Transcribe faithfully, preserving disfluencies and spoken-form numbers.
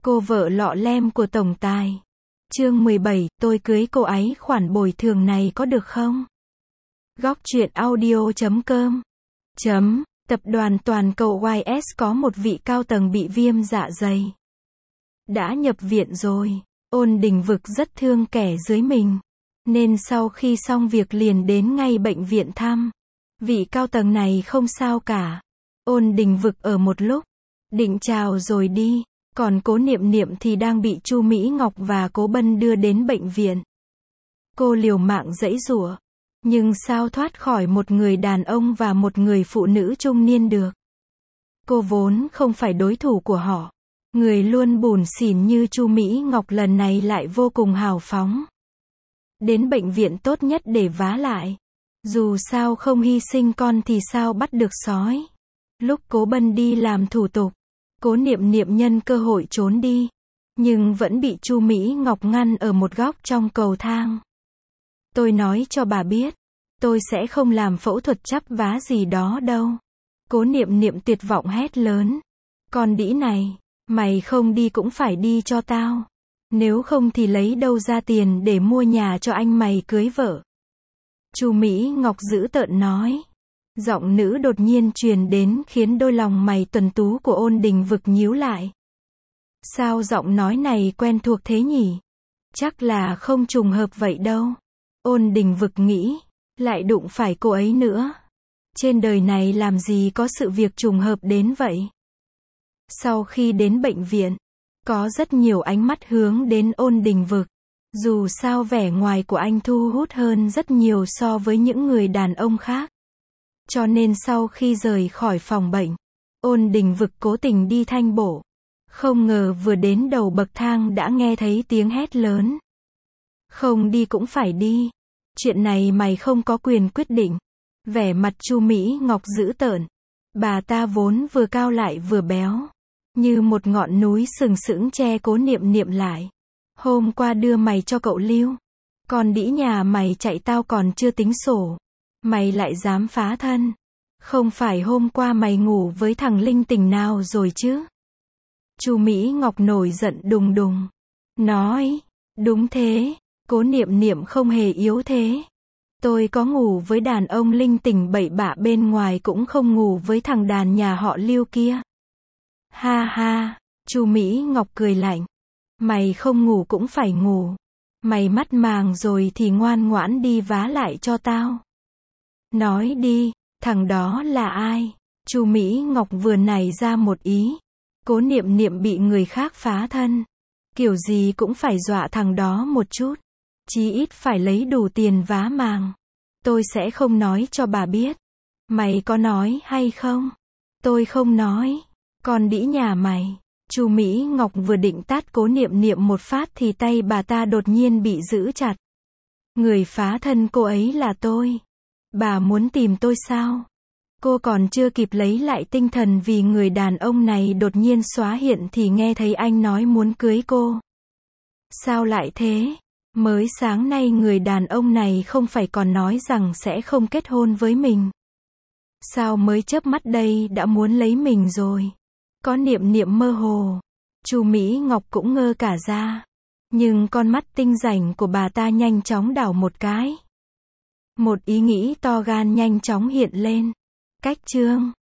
Cô vợ lọ lem của tổng tài. Chương mười bảy, tôi cưới cô ấy, khoản bồi thường này có được không? Góc truyện audio chấm com. Chấm, tập đoàn toàn cầu Y S có một vị cao tầng bị viêm dạ dày. Đã nhập viện rồi. Ôn Đình Vực rất thương kẻ dưới mình. Nên sau khi xong việc liền đến ngay bệnh viện thăm. Vị cao tầng này không sao cả. Ôn Đình Vực ở một lúc. Định chào rồi đi. Còn Cố Niệm Niệm thì đang bị Chu Mỹ Ngọc và Cố Bân đưa đến bệnh viện. Cô liều mạng giãy giụa. Nhưng sao thoát khỏi một người đàn ông và một người phụ nữ trung niên được. Cô vốn không phải đối thủ của họ. Người luôn bủn xỉn như Chu Mỹ Ngọc lần này lại vô cùng hào phóng. Đến bệnh viện tốt nhất để vá lại. Dù sao không hy sinh con thì sao bắt được sói. Lúc Cố Bân đi làm thủ tục, Cố Niệm Niệm nhân cơ hội trốn đi. Nhưng vẫn bị Chu Mỹ Ngọc ngăn ở một góc trong cầu thang. Tôi nói cho bà biết, tôi sẽ không làm phẫu thuật chắp vá gì đó đâu. Cố Niệm Niệm tuyệt vọng hét lớn. Con đĩ này, mày không đi cũng phải đi cho tao. Nếu không thì lấy đâu ra tiền để mua nhà cho anh mày cưới vợ. Chu Mỹ Ngọc dữ tợn nói. Giọng nữ đột nhiên truyền đến khiến đôi lòng mày tuần tú của Ôn Đình Vực nhíu lại. Sao giọng nói này quen thuộc thế nhỉ? Chắc là không trùng hợp vậy đâu. Ôn Đình Vực nghĩ, lại đụng phải cô ấy nữa. Trên đời này làm gì có sự việc trùng hợp đến vậy? Sau khi đến bệnh viện, có rất nhiều ánh mắt hướng đến Ôn Đình Vực. Dù sao vẻ ngoài của anh thu hút hơn rất nhiều so với những người đàn ông khác. Cho nên sau khi rời khỏi phòng bệnh, Ôn Đình Vực cố tình đi thanh bổ. Không ngờ vừa đến đầu bậc thang đã nghe thấy tiếng hét lớn. Không đi cũng phải đi. Chuyện này mày không có quyền quyết định. Vẻ mặt Chu Mỹ Ngọc dữ tợn. Bà ta vốn vừa cao lại vừa béo. Như một ngọn núi sừng sững che Cố Niệm Niệm lại. Hôm qua đưa mày cho cậu Lưu. Còn đĩ nhà mày chạy tao còn chưa tính sổ. Mày lại dám phá thân. Không phải hôm qua mày ngủ với thằng linh tinh nào rồi chứ? Chu Mỹ Ngọc nổi giận đùng đùng. Nói, đúng thế, Cố Niệm Niệm không hề yếu thế. Tôi có ngủ với đàn ông linh tinh bậy bạ bên ngoài cũng không ngủ với thằng đàn nhà họ Lưu kia. Ha ha, Chu Mỹ Ngọc cười lạnh. Mày không ngủ cũng phải ngủ. Mày mắt màng rồi thì ngoan ngoãn đi vá lại cho tao. Nói đi, thằng đó là ai? Chu Mỹ Ngọc vừa nảy ra một ý. Cố Niệm Niệm bị người khác phá thân. Kiểu gì cũng phải dọa thằng đó một chút. Chí ít phải lấy đủ tiền vá màng. Tôi sẽ không nói cho bà biết. Mày có nói hay không? Tôi không nói. Con đĩ nhà mày. Chu Mỹ Ngọc vừa định tát Cố Niệm Niệm một phát thì tay bà ta đột nhiên bị giữ chặt. Người phá thân cô ấy là tôi. Bà muốn tìm tôi sao? Cô còn chưa kịp lấy lại tinh thần vì người đàn ông này đột nhiên xóa hiện thì nghe thấy anh nói muốn cưới cô. Sao lại thế? Mới sáng nay người đàn ông này không phải còn nói rằng sẽ không kết hôn với mình. Sao mới chớp mắt đây đã muốn lấy mình rồi? Có Niệm Niệm mơ hồ. Chu Mỹ Ngọc cũng ngơ cả ra. Nhưng con mắt tinh rảnh của bà ta nhanh chóng đảo một cái. Một ý nghĩ to gan nhanh chóng hiện lên. Cách chương